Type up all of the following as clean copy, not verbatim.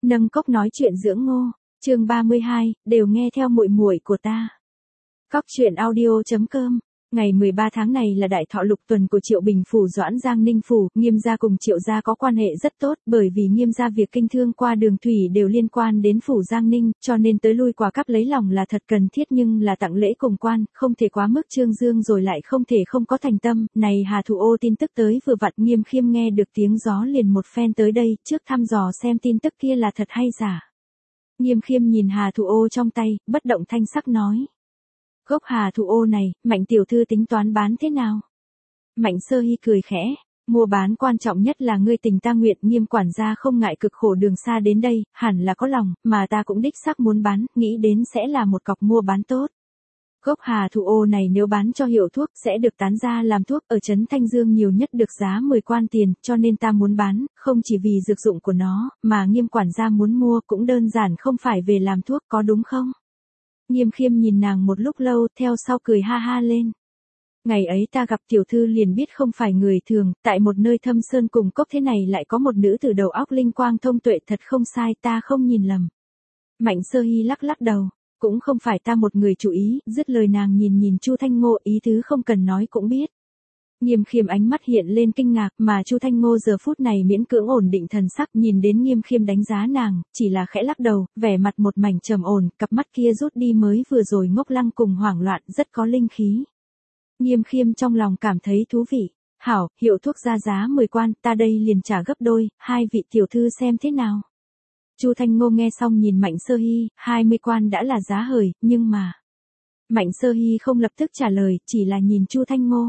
Nâng cốc nói chuyện dưỡng ngô, chương 32, đều nghe theo muội muội của ta. Cóc truyện audio.com. Ngày 13 tháng này là đại thọ lục tuần của Triệu Bình phủ Doãn Giang Ninh phủ, Nghiêm gia cùng Triệu gia có quan hệ rất tốt, bởi vì Nghiêm gia việc kinh thương qua đường thủy đều liên quan đến phủ Giang Ninh, cho nên tới lui quà cáp lấy lòng là thật cần thiết, nhưng là tặng lễ cùng quan, không thể quá mức trương dương rồi lại không thể không có thành tâm. Này Hà Thụ Ô tin tức tới vừa vặn, Nghiêm Khiêm nghe được tiếng gió liền một phen tới đây, trước thăm dò xem tin tức kia là thật hay giả. Nghiêm Khiêm nhìn Hà Thụ Ô trong tay, bất động thanh sắc nói. Gốc Hà Thụ Ô này, Mạnh tiểu thư tính toán bán thế nào? Mạnh Sơ Hy cười khẽ, mua bán quan trọng nhất là ngươi tình ta nguyện, Nghiêm quản gia không ngại cực khổ đường xa đến đây, hẳn là có lòng, mà ta cũng đích xác muốn bán, nghĩ đến sẽ là một cọc mua bán tốt. Gốc Hà Thụ Ô này nếu bán cho hiệu thuốc sẽ được tán ra làm thuốc, ở trấn Thanh Dương nhiều nhất được giá 10 quan tiền, cho nên ta muốn bán, không chỉ vì dược dụng của nó, mà Nghiêm quản gia muốn mua cũng đơn giản không phải về làm thuốc, có đúng không? Nghiêm Khiêm nhìn nàng một lúc lâu, theo sau cười ha ha lên. Ngày ấy ta gặp tiểu thư liền biết không phải người thường, tại một nơi thâm sơn cùng cốc thế này lại có một nữ tử đầu óc linh quang thông tuệ, thật không sai, ta không nhìn lầm. Mạnh Sơ Hy lắc lắc đầu, cũng không phải ta một người chú ý, dứt lời nàng nhìn Chu Thanh Ngô, ý tứ không cần nói cũng biết. Nghiêm Khiêm ánh mắt hiện lên kinh ngạc, mà Chu Thanh Ngô giờ phút này miễn cưỡng ổn định thần sắc, nhìn đến Nghiêm Khiêm đánh giá nàng, chỉ là khẽ lắc đầu, vẻ mặt một mảnh trầm ổn, cặp mắt kia rút đi mới vừa rồi ngốc lăng cùng hoảng loạn, rất có linh khí. Nghiêm Khiêm trong lòng cảm thấy thú vị. Hảo, hiệu thuốc ra giá 10 quan, ta đây liền trả gấp đôi, hai vị tiểu thư xem thế nào. Chu Thanh Ngô nghe xong nhìn Mạnh Sơ Hy, 20 quan đã là giá hời, nhưng mà... Mạnh Sơ Hy không lập tức trả lời, chỉ là nhìn Chu Thanh Ngô.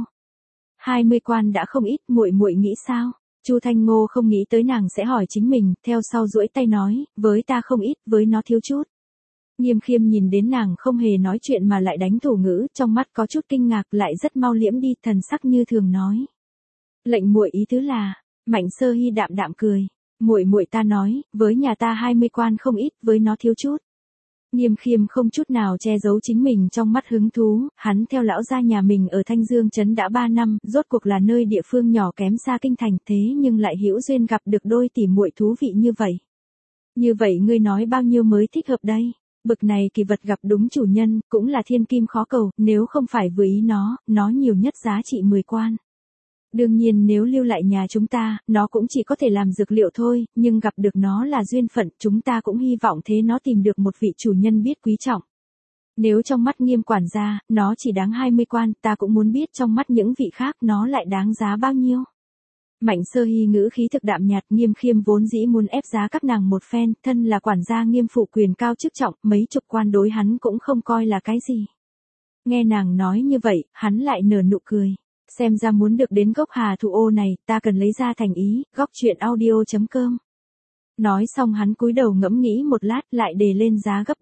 20 quan đã không ít, muội muội nghĩ sao? Chu Thanh Ngô không nghĩ tới nàng sẽ hỏi chính mình, theo sau duỗi tay nói, với ta không ít, với nó thiếu chút. Nghiêm Khiêm nhìn đến nàng không hề nói chuyện mà lại đánh thủ ngữ, trong mắt có chút kinh ngạc, lại rất mau liễm đi, thần sắc như thường nói. Lệnh muội ý tứ là, Mạnh Sơ Hy đạm đạm cười, muội muội ta nói, với nhà ta 20 quan không ít, với nó thiếu chút. Nghiêm Khiêm không chút nào che giấu chính mình trong mắt hứng thú, hắn theo lão gia nhà mình ở Thanh Dương trấn đã 3 năm, rốt cuộc là nơi địa phương nhỏ kém xa kinh thành, thế nhưng lại hữu duyên gặp được đôi tỷ muội thú vị như vậy. Như vậy ngươi nói bao nhiêu mới thích hợp đây? Bực này kỳ vật gặp đúng chủ nhân, cũng là thiên kim khó cầu, nếu không phải vừa ý nó nhiều nhất giá trị 10 quan. Đương nhiên nếu lưu lại nhà chúng ta, nó cũng chỉ có thể làm dược liệu thôi, nhưng gặp được nó là duyên phận, chúng ta cũng hy vọng thế nó tìm được một vị chủ nhân biết quý trọng. Nếu trong mắt Nghiêm quản gia, nó chỉ đáng 20 quan, ta cũng muốn biết trong mắt những vị khác nó lại đáng giá bao nhiêu. Mạnh Sơ Hy ngữ khí thực đạm nhạt, Nghiêm Khiêm vốn dĩ muốn ép giá các nàng một phen, thân là quản gia Nghiêm phủ quyền cao chức trọng, mấy chục quan đối hắn cũng không coi là cái gì. Nghe nàng nói như vậy, hắn lại nở nụ cười. Xem ra muốn được đến gốc Hà Thụ Ô này, ta cần lấy ra thành ý, góc truyện audio.com. Nói xong hắn cúi đầu ngẫm nghĩ một lát, lại đề lên giá gấp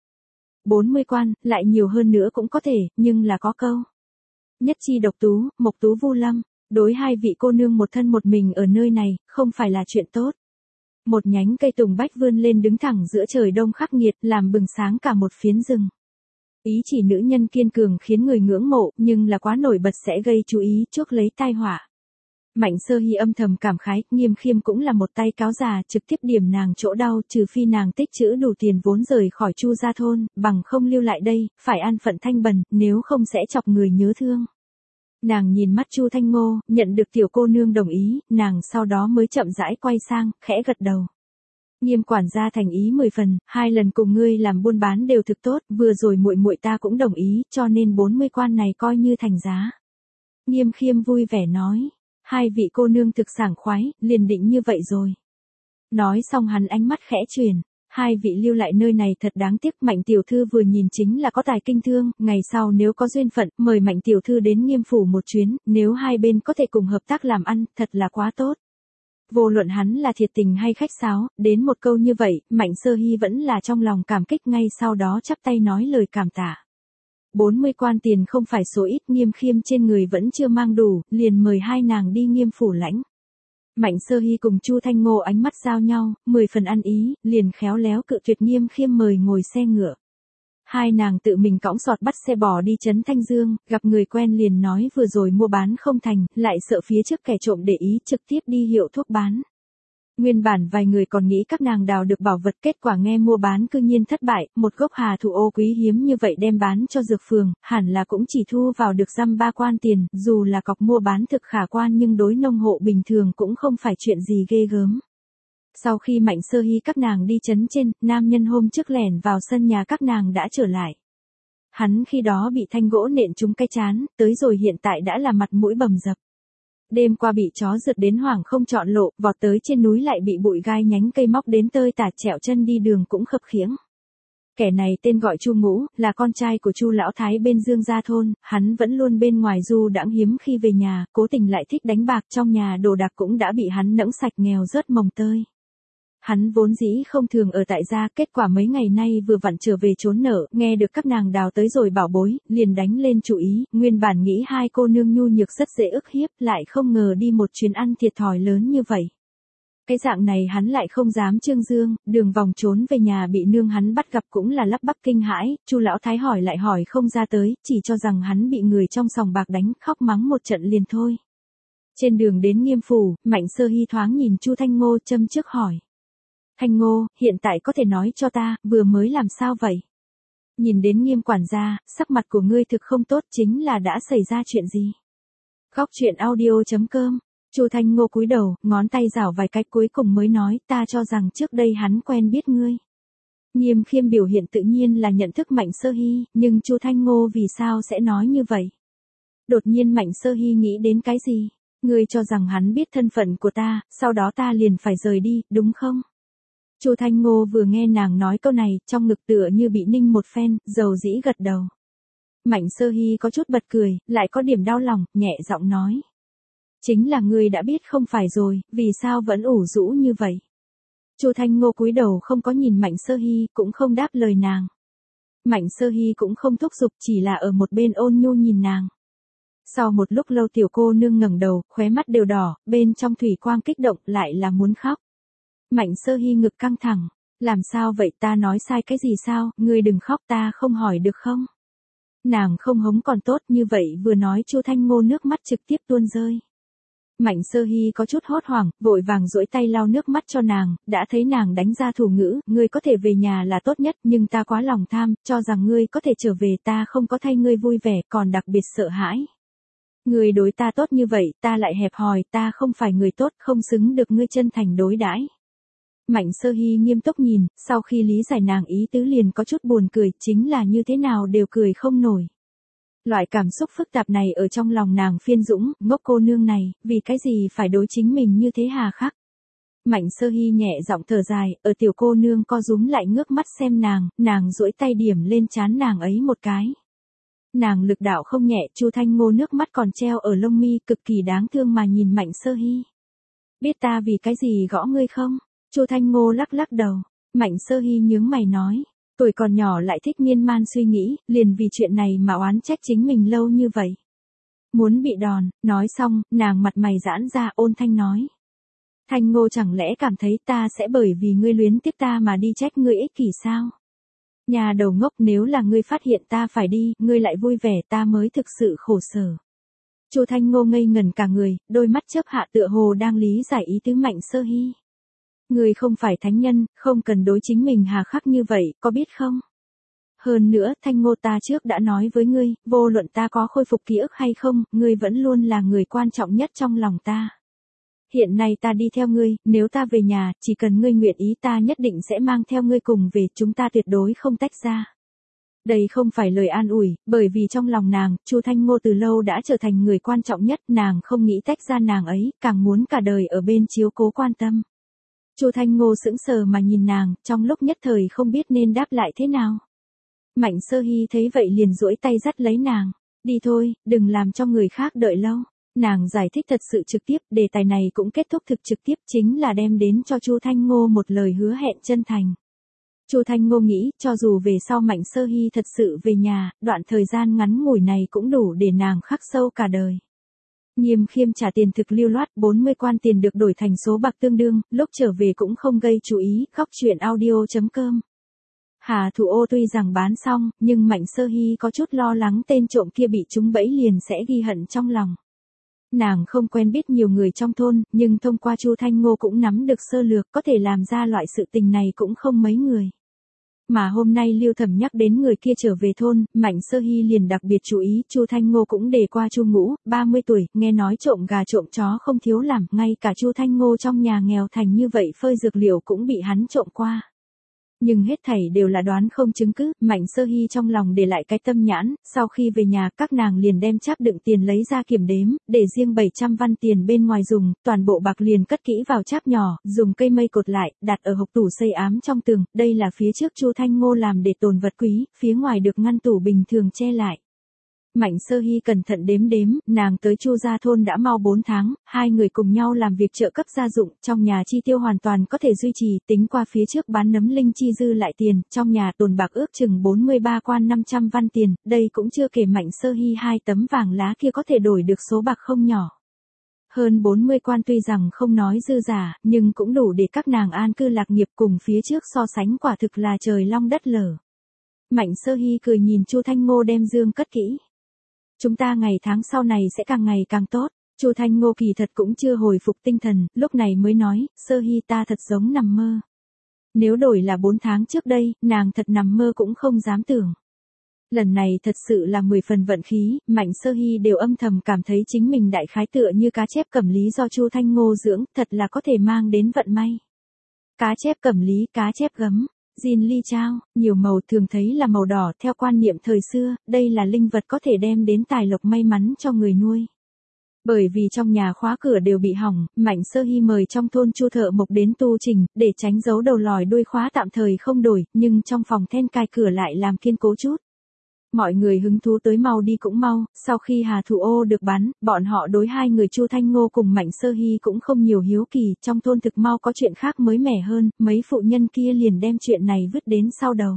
40 quan, lại nhiều hơn nữa cũng có thể, nhưng là có câu. Nhất chi độc tú, mộc tú vu lâm, đối hai vị cô nương một thân một mình ở nơi này, không phải là chuyện tốt. Một nhánh cây tùng bách vươn lên đứng thẳng giữa trời đông khắc nghiệt, làm bừng sáng cả một phiến rừng. Ý chỉ nữ nhân kiên cường khiến người ngưỡng mộ, nhưng là quá nổi bật sẽ gây chú ý, chuốc lấy tai họa. Mạnh Sơ Hy âm thầm cảm khái, Nghiêm Khiêm cũng là một tay cáo già, trực tiếp điểm nàng chỗ đau, trừ phi nàng tích trữ đủ tiền vốn rời khỏi Chu gia thôn, bằng không lưu lại đây, phải an phận thanh bần, nếu không sẽ chọc người nhớ thương. Nàng nhìn mắt Chu Thanh Ngô, nhận được tiểu cô nương đồng ý, nàng sau đó mới chậm rãi quay sang, khẽ gật đầu. Nghiêm quản gia thành ý 10 phần, 2 lần cùng ngươi làm buôn bán đều thực tốt, vừa rồi muội muội ta cũng đồng ý, cho nên 40 quan này coi như thành giá. Nghiêm Khiêm vui vẻ nói, hai vị cô nương thực sảng khoái, liền định như vậy rồi. Nói xong hắn ánh mắt khẽ chuyển, hai vị lưu lại nơi này thật đáng tiếc, Mạnh tiểu thư vừa nhìn chính là có tài kinh thương, ngày sau nếu có duyên phận, mời Mạnh tiểu thư đến Nghiêm phủ một chuyến, nếu hai bên có thể cùng hợp tác làm ăn, thật là quá tốt. Vô luận hắn là thiệt tình hay khách sáo, đến một câu như vậy, Mạnh Sơ Hy vẫn là trong lòng cảm kích, ngay sau đó chắp tay nói lời cảm tạ. 40 quan tiền không phải số ít, Nghiêm Khiêm trên người vẫn chưa mang đủ, liền mời hai nàng đi Nghiêm phủ lãnh. Mạnh Sơ Hy cùng Chu Thanh Ngô ánh mắt giao nhau, 10 phần ăn ý, liền khéo léo cự tuyệt Nghiêm Khiêm mời ngồi xe ngựa. Hai nàng tự mình cõng sọt bắt xe bò đi trấn Thanh Dương, gặp người quen liền nói vừa rồi mua bán không thành, lại sợ phía trước kẻ trộm để ý, trực tiếp đi hiệu thuốc bán. Nguyên bản vài người còn nghĩ các nàng đào được bảo vật, kết quả nghe mua bán cư nhiên thất bại, một gốc hà thủ ô quý hiếm như vậy đem bán cho dược phường, hẳn là cũng chỉ thu vào được dăm ba quan tiền, dù là cọc mua bán thực khả quan nhưng đối nông hộ bình thường cũng không phải chuyện gì ghê gớm. Sau khi Mạnh Sơ Hy các nàng đi trấn trên, nam nhân hôm trước lẻn vào sân nhà các nàng đã trở lại. Hắn khi đó bị thanh gỗ nện trúng cái chán, tới rồi hiện tại đã là mặt mũi bầm dập. Đêm qua bị chó rượt đến hoảng không chọn lộ, vọt tới trên núi lại bị bụi gai nhánh cây móc đến tơi tả, trẹo chân đi đường cũng khập khiễng. Kẻ này tên gọi Chu Ngũ, là con trai của Chu lão thái bên Dương Gia thôn, hắn vẫn luôn bên ngoài du đãng, hiếm khi về nhà, cố tình lại thích đánh bạc, trong nhà đồ đạc cũng đã bị hắn nẫng sạch, nghèo rớt mồng tơi. Hắn vốn dĩ không thường ở tại gia, kết quả mấy ngày nay vừa vặn trở về trốn nợ, nghe được các nàng đào tới rồi bảo bối, liền đánh lên chủ ý, nguyên bản nghĩ hai cô nương nhu nhược rất dễ ức hiếp, lại không ngờ đi một chuyến ăn thiệt thòi lớn như vậy. Cái dạng này hắn lại không dám trương dương, đường vòng trốn về nhà bị nương hắn bắt gặp cũng là lắp bắp kinh hãi, Chu lão thái hỏi lại hỏi không ra tới, chỉ cho rằng hắn bị người trong sòng bạc đánh, khóc mắng một trận liền thôi. Trên đường đến Nghiêm phủ, Mạnh Sơ Hy thoáng nhìn Chu Thanh Ngô châm trước hỏi. Thanh Ngô, hiện tại có thể nói cho ta, vừa mới làm sao vậy? Nhìn đến Nghiêm quản gia, sắc mặt của ngươi thực không tốt, chính là đã xảy ra chuyện gì? Góc truyện audio.com. Chu Thanh Ngô cúi đầu, ngón tay rảo vài cái cuối cùng mới nói, ta cho rằng trước đây hắn quen biết ngươi. Nghiêm Khiêm biểu hiện tự nhiên là nhận thức Mạnh Sơ Hy, nhưng Chu Thanh Ngô vì sao sẽ nói như vậy? Đột nhiên Mạnh Sơ Hy nghĩ đến cái gì? Ngươi cho rằng hắn biết thân phận của ta, sau đó ta liền phải rời đi, đúng không? Chu Thanh Ngô vừa nghe nàng nói câu này, trong ngực tựa như bị ninh một phen, dầu dĩ gật đầu. Mạnh Sơ Hy có chút bật cười, lại có điểm đau lòng, nhẹ giọng nói. Chính là ngươi đã biết không phải rồi, vì sao vẫn ủ rũ như vậy? Chu Thanh Ngô cúi đầu không có nhìn Mạnh Sơ Hy, cũng không đáp lời nàng. Mạnh Sơ Hy cũng không thúc giục, chỉ là ở một bên ôn nhu nhìn nàng. Sau một lúc lâu tiểu cô nương ngẩng đầu, khóe mắt đều đỏ, bên trong thủy quang kích động, lại là muốn khóc. Mạnh Sơ Hy ngực căng thẳng, làm sao vậy, ta nói sai cái gì sao, ngươi đừng khóc, ta không hỏi được không? Nàng không hống còn tốt, như vậy vừa nói Chu Thanh Ngô nước mắt trực tiếp tuôn rơi. Mạnh Sơ Hy có chút hốt hoảng, vội vàng duỗi tay lau nước mắt cho nàng, đã thấy nàng đánh ra thủ ngữ, ngươi có thể về nhà là tốt nhất, nhưng ta quá lòng tham, cho rằng ngươi có thể trở về, ta không có thay ngươi vui vẻ, còn đặc biệt sợ hãi. Ngươi đối ta tốt như vậy, ta lại hẹp hòi, ta không phải người tốt, không xứng được ngươi chân thành đối đãi. Mạnh Sơ Hy nghiêm túc nhìn, sau khi lý giải nàng ý tứ liền có chút buồn cười, chính là như thế nào đều cười không nổi. Loại cảm xúc phức tạp này ở trong lòng nàng phiên dũng, ngốc cô nương này, vì cái gì phải đối chính mình như thế hà khắc. Mạnh Sơ Hy nhẹ giọng thở dài, ở tiểu cô nương co rúm lại ngước mắt xem nàng duỗi tay điểm lên trán nàng ấy một cái. Nàng lực đạo không nhẹ, Chu Thanh Ngô nước mắt còn treo ở lông mi, cực kỳ đáng thương mà nhìn Mạnh Sơ Hy. Biết ta vì cái gì gõ ngươi không? Chu Thanh Ngô lắc lắc đầu. Mạnh Sơ Hy nhướng mày nói. Tuổi còn nhỏ lại thích miên man suy nghĩ, liền vì chuyện này mà oán trách chính mình lâu như vậy. Muốn bị đòn, nói xong, nàng mặt mày giãn ra ôn thanh nói. Thanh Ngô chẳng lẽ cảm thấy ta sẽ bởi vì ngươi luyến tiếc ta mà đi trách ngươi ích kỷ sao? Nhà đầu ngốc, nếu là ngươi phát hiện ta phải đi, ngươi lại vui vẻ, ta mới thực sự khổ sở. Chu Thanh Ngô ngây ngẩn cả người, đôi mắt chớp hạ tựa hồ đang lý giải ý tứ Mạnh Sơ Hy. Ngươi không phải thánh nhân, không cần đối chính mình hà khắc như vậy, có biết không? Hơn nữa, Thanh Ngô, ta trước đã nói với ngươi, vô luận ta có khôi phục ký ức hay không, ngươi vẫn luôn là người quan trọng nhất trong lòng ta. Hiện nay ta đi theo ngươi, nếu ta về nhà, chỉ cần ngươi nguyện ý ta nhất định sẽ mang theo ngươi cùng về, chúng ta tuyệt đối không tách ra. Đây không phải lời an ủi, bởi vì trong lòng nàng, Chu Thanh Ngô từ lâu đã trở thành người quan trọng nhất, nàng không nghĩ tách ra nàng ấy, càng muốn cả đời ở bên chiếu cố quan tâm. Chu Thanh Ngô sững sờ mà nhìn nàng, trong lúc nhất thời không biết nên đáp lại thế nào. Mạnh Sơ Hy thấy vậy liền duỗi tay dắt lấy nàng. Đi thôi, đừng làm cho người khác đợi lâu. Nàng giải thích thật sự trực tiếp, đề tài này cũng kết thúc thực trực tiếp, chính là đem đến cho Chu Thanh Ngô một lời hứa hẹn chân thành. Chu Thanh Ngô nghĩ, cho dù về sau Mạnh Sơ Hy thật sự về nhà, đoạn thời gian ngắn ngủi này cũng đủ để nàng khắc sâu cả đời. Nghiêm Khiêm trả tiền thực lưu loát, 40 quan tiền được đổi thành số bạc tương đương, lúc trở về cũng không gây chú ý, góc truyện audio.com. Hà Thủ Ô tuy rằng bán xong, nhưng Mạnh Sơ Hy có chút lo lắng tên trộm kia bị trúng bẫy liền sẽ ghi hận trong lòng. Nàng không quen biết nhiều người trong thôn, nhưng thông qua Chu Thanh Ngô cũng nắm được sơ lược, có thể làm ra loại sự tình này cũng không mấy người. Mà hôm nay Lưu Thẩm nhắc đến người kia trở về thôn, Mạnh Sơ Hy liền đặc biệt chú ý, Chu Thanh Ngô cũng đề qua Chu Ngũ, 30 tuổi, nghe nói trộm gà trộm chó không thiếu làm, ngay cả Chu Thanh Ngô trong nhà nghèo thành như vậy phơi dược liệu cũng bị hắn trộm qua. Nhưng hết thảy đều là đoán không chứng cứ, Mạnh Sơ Hy trong lòng để lại cái tâm nhãn, sau khi về nhà các nàng liền đem cháp đựng tiền lấy ra kiểm đếm, để riêng 700 văn tiền bên ngoài dùng, toàn bộ bạc liền cất kỹ vào cháp nhỏ, dùng cây mây cột lại, đặt ở hộc tủ xây ám trong tường, đây là phía trước Chu Thanh Ngô làm để tồn vật quý, phía ngoài được ngăn tủ bình thường che lại. Mạnh Sơ Hy cẩn thận đếm đếm, nàng tới Chu gia thôn đã mau 4 tháng, hai người cùng nhau làm việc trợ cấp gia dụng, trong nhà chi tiêu hoàn toàn có thể duy trì, tính qua phía trước bán nấm linh chi dư lại tiền, trong nhà tồn bạc ước chừng 43 quan 500 văn tiền, đây cũng chưa kể Mạnh Sơ Hy 2 tấm vàng lá kia có thể đổi được số bạc không nhỏ. Hơn 40 quan tuy rằng không nói dư giả, nhưng cũng đủ để các nàng an cư lạc nghiệp, cùng phía trước so sánh quả thực là trời long đất lở. Mạnh Sơ Hy cười nhìn Chu Thanh Ngô đem dương cất kỹ. Chúng ta ngày tháng sau này sẽ càng ngày càng tốt. Chu Thanh Ngô kỳ thật cũng chưa hồi phục tinh thần, lúc này mới nói, Sơ Hy ta thật giống nằm mơ. Nếu đổi là 4 tháng trước đây, nàng thật nằm mơ cũng không dám tưởng. Lần này thật sự là 10 phần vận khí, Mạnh Sơ Hy đều âm thầm cảm thấy chính mình đại khái tựa như cá chép cẩm lý do Chu Thanh Ngô dưỡng, thật là có thể mang đến vận may. Cá chép cẩm lý, cá chép gấm. Jin Ly Chao, nhiều màu thường thấy là màu đỏ, theo quan niệm thời xưa, đây là linh vật có thể đem đến tài lộc may mắn cho người nuôi. Bởi vì trong nhà khóa cửa đều bị hỏng, Mạnh Sơ Hy mời trong thôn Chu thợ mộc đến tu trình, để tránh giấu đầu lòi đuôi khóa tạm thời không đổi, nhưng trong phòng then cài cửa lại làm kiên cố chút. Mọi người hứng thú tới mau đi cũng mau, sau khi Hà Thủ Ô được bắn, bọn họ đối hai người Chu Thanh Ngô cùng Mạnh Sơ Hy cũng không nhiều hiếu kỳ, trong thôn thực mau có chuyện khác mới mẻ hơn, mấy phụ nhân kia liền đem chuyện này vứt đến sau đầu.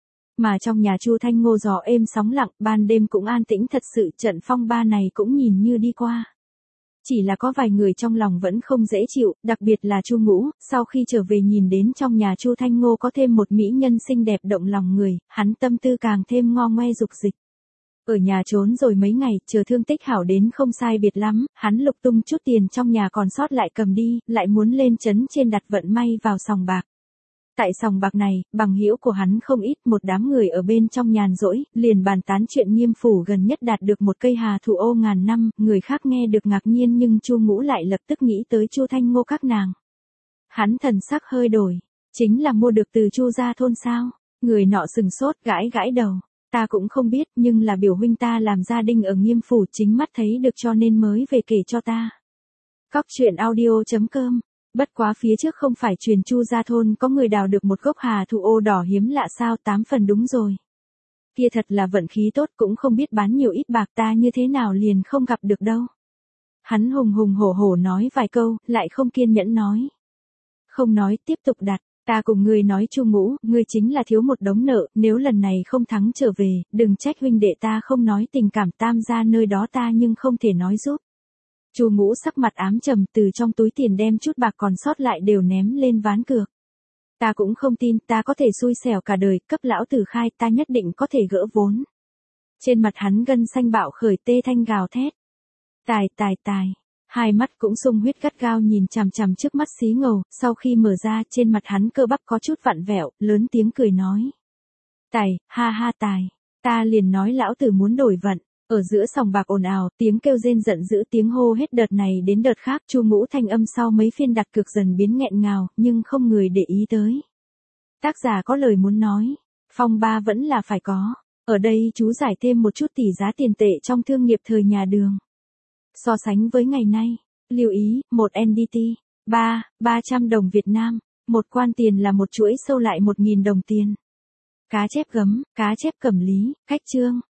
Mà trong nhà Chu Thanh Ngô gió êm sóng lặng, ban đêm cũng an tĩnh thật sự, trận phong ba này cũng nhìn như đi qua. Chỉ là có vài người trong lòng vẫn không dễ chịu, đặc biệt là Chu Ngũ, sau khi trở về nhìn đến trong nhà Chu Thanh Ngô có thêm một mỹ nhân xinh đẹp động lòng người, hắn tâm tư càng thêm ngo ngoe dục dịch. Ở nhà trốn rồi mấy ngày, chờ thương tích hảo đến không sai biệt lắm, hắn lục tung chút tiền trong nhà còn sót lại cầm đi, lại muốn lên trấn trên đặt vận may vào sòng bạc. Tại sòng bạc này, bằng hữu của hắn không ít, một đám người ở bên trong nhàn rỗi, liền bàn tán chuyện Nghiêm phủ gần nhất đạt được một cây Hà Thủ Ô ngàn năm, người khác nghe được ngạc nhiên nhưng Chu Ngũ lại lập tức nghĩ tới Chu Thanh Ngô các nàng. Hắn thần sắc hơi đổi, chính là mua được từ Chu gia thôn sao? Người nọ sừng sốt gãi gãi đầu, ta cũng không biết, nhưng là biểu huynh ta làm gia đình ở Nghiêm phủ chính mắt thấy được cho nên mới về kể cho ta. Cóc truyện audio.com. Bất quá phía trước không phải truyền Chu gia thôn có người đào được một gốc Hà Thủ Ô đỏ hiếm lạ sao, 8 phần đúng rồi. Kia thật là vận khí tốt, cũng không biết bán nhiều ít bạc, ta như thế nào liền không gặp được đâu. Hắn hùng hùng hổ hổ nói vài câu, lại không kiên nhẫn nói. Không nói, tiếp tục đặt, ta cùng ngươi nói Chu Ngũ, ngươi chính là thiếu một đống nợ, nếu lần này không thắng trở về, đừng trách huynh đệ ta không nói tình cảm, Tam gia nơi đó ta nhưng không thể nói giúp. Chu Ngũ sắc mặt ám trầm, từ trong túi tiền đem chút bạc còn sót lại đều ném lên ván cược. Ta cũng không tin, ta có thể xui xẻo cả đời, cấp lão tử khai, ta nhất định có thể gỡ vốn. Trên mặt hắn gân xanh bạo khởi, tê thanh gào thét. Tài. Hai mắt cũng sung huyết gắt gao nhìn chằm chằm trước mắt xí ngầu, sau khi mở ra, trên mặt hắn cơ bắp có chút vặn vẹo, lớn tiếng cười nói. Tài, ha Tài, ta liền nói lão tử muốn đổi vận. Ở giữa sòng bạc ồn ào, tiếng kêu rên giận dữ, tiếng hô hết đợt này đến đợt khác, Chu Ngũ thanh âm sau mấy phiên đặt cược dần biến nghẹn ngào, nhưng không người để ý tới. Tác giả có lời muốn nói, phong ba vẫn là phải có. Ở đây chú giải thêm một chút tỷ giá tiền tệ trong thương nghiệp thời nhà Đường. So sánh với ngày nay, lưu ý, một NDT, 300 đồng Việt Nam, một quan tiền là một chuỗi sâu lại 1.000 đồng tiền. Cá chép gấm, cá chép cẩm lý, cách chương.